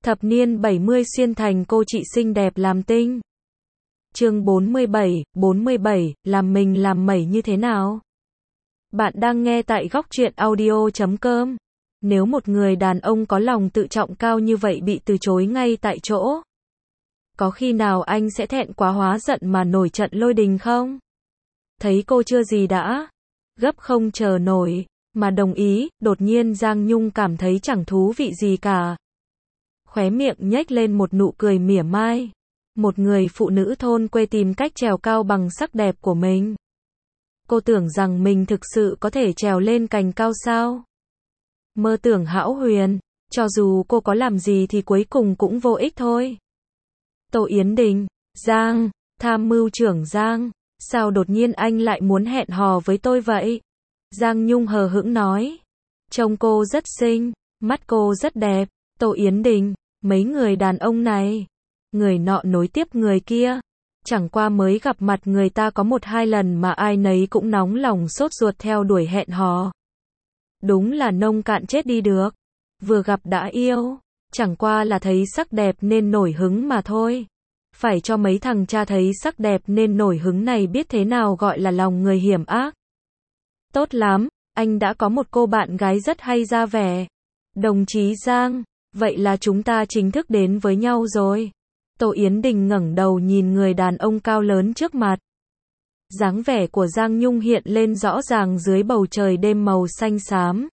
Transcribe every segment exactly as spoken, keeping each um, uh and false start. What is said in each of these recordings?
Thập niên bảy mươi xuyên thành cô chị xinh đẹp làm tinh. Chương bốn mươi bảy, bốn mươi bảy, làm mình làm mẩy như thế nào? Bạn đang nghe tại góc truyện audio chấm com. Nếu một người đàn ông có lòng tự trọng cao như vậy bị từ chối ngay tại chỗ, có khi nào anh sẽ thẹn quá hóa giận mà nổi trận lôi đình không? Thấy cô chưa gì đã gấp không chờ nổi mà đồng ý, đột nhiên Giang Nhung cảm thấy chẳng thú vị gì cả. Khóe miệng nhếch lên một nụ cười mỉa mai. Một người phụ nữ thôn quê tìm cách trèo cao bằng sắc đẹp của mình. Cô tưởng rằng mình thực sự có thể trèo lên cành cao sao? Mơ tưởng hão huyền, cho dù cô có làm gì thì cuối cùng cũng vô ích thôi. Tô Yến Đình, Giang, tham mưu trưởng Giang, sao đột nhiên anh lại muốn hẹn hò với tôi vậy? Giang Nhung hờ hững nói. Trông cô rất xinh, mắt cô rất đẹp. Tô Yến Đình, mấy người đàn ông này, người nọ nối tiếp người kia, chẳng qua mới gặp mặt người ta có một hai lần mà ai nấy cũng nóng lòng sốt ruột theo đuổi hẹn hò. Đúng là nông cạn chết đi được. Vừa gặp đã yêu, chẳng qua là thấy sắc đẹp nên nổi hứng mà thôi. Phải cho mấy thằng cha thấy sắc đẹp nên nổi hứng này biết thế nào gọi là lòng người hiểm ác. Tốt lắm, anh đã có một cô bạn gái rất hay ra vẻ. Đồng chí Giang, vậy là chúng ta chính thức đến với nhau rồi. Tô Yến Đình ngẩng đầu nhìn người đàn ông cao lớn trước mặt. Dáng vẻ của Giang Nhung hiện lên rõ ràng dưới bầu trời đêm màu xanh xám.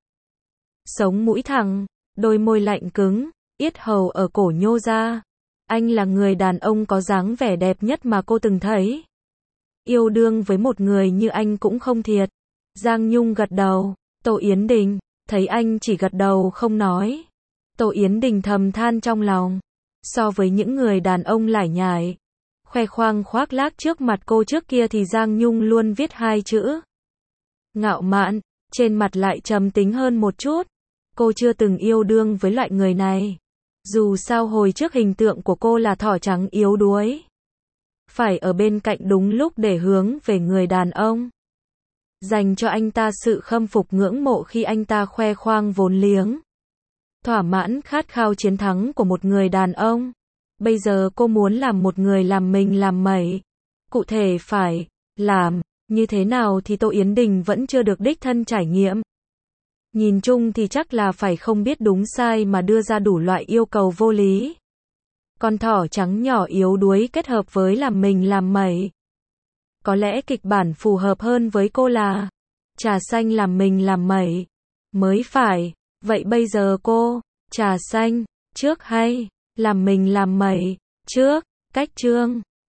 Sống mũi thẳng, đôi môi lạnh cứng, yết hầu ở cổ nhô ra. Anh là người đàn ông có dáng vẻ đẹp nhất mà cô từng thấy. Yêu đương với một người như anh cũng không thiệt. Giang Nhung gật đầu. Tô Yến Đình thấy anh chỉ gật đầu không nói. Tô Yến Đình thầm than trong lòng. So với những người đàn ông lải nhải, khoe khoang khoác lác trước mặt cô trước kia thì Giang Nhung luôn viết hai chữ ngạo mạn, trên mặt lại trầm tính hơn một chút. Cô chưa từng yêu đương với loại người này. Dù sao hồi trước hình tượng của cô là thỏ trắng yếu đuối. Phải ở bên cạnh đúng lúc để hướng về người đàn ông. Dành cho anh ta sự khâm phục ngưỡng mộ khi anh ta khoe khoang vốn liếng. Thỏa mãn khát khao chiến thắng của một người đàn ông. Bây giờ cô muốn làm một người làm mình làm mẩy. Cụ thể phải làm như thế nào thì Tô Yến Đình vẫn chưa được đích thân trải nghiệm. Nhìn chung thì chắc là phải không biết đúng sai mà đưa ra đủ loại yêu cầu vô lý. Con thỏ trắng nhỏ yếu đuối kết hợp với làm mình làm mẩy. Có lẽ kịch bản phù hợp hơn với cô là trà xanh làm mình làm mẩy mới phải. Vậy bây giờ cô, trà xanh, trước hay làm mình làm mẩy trước? Cách chương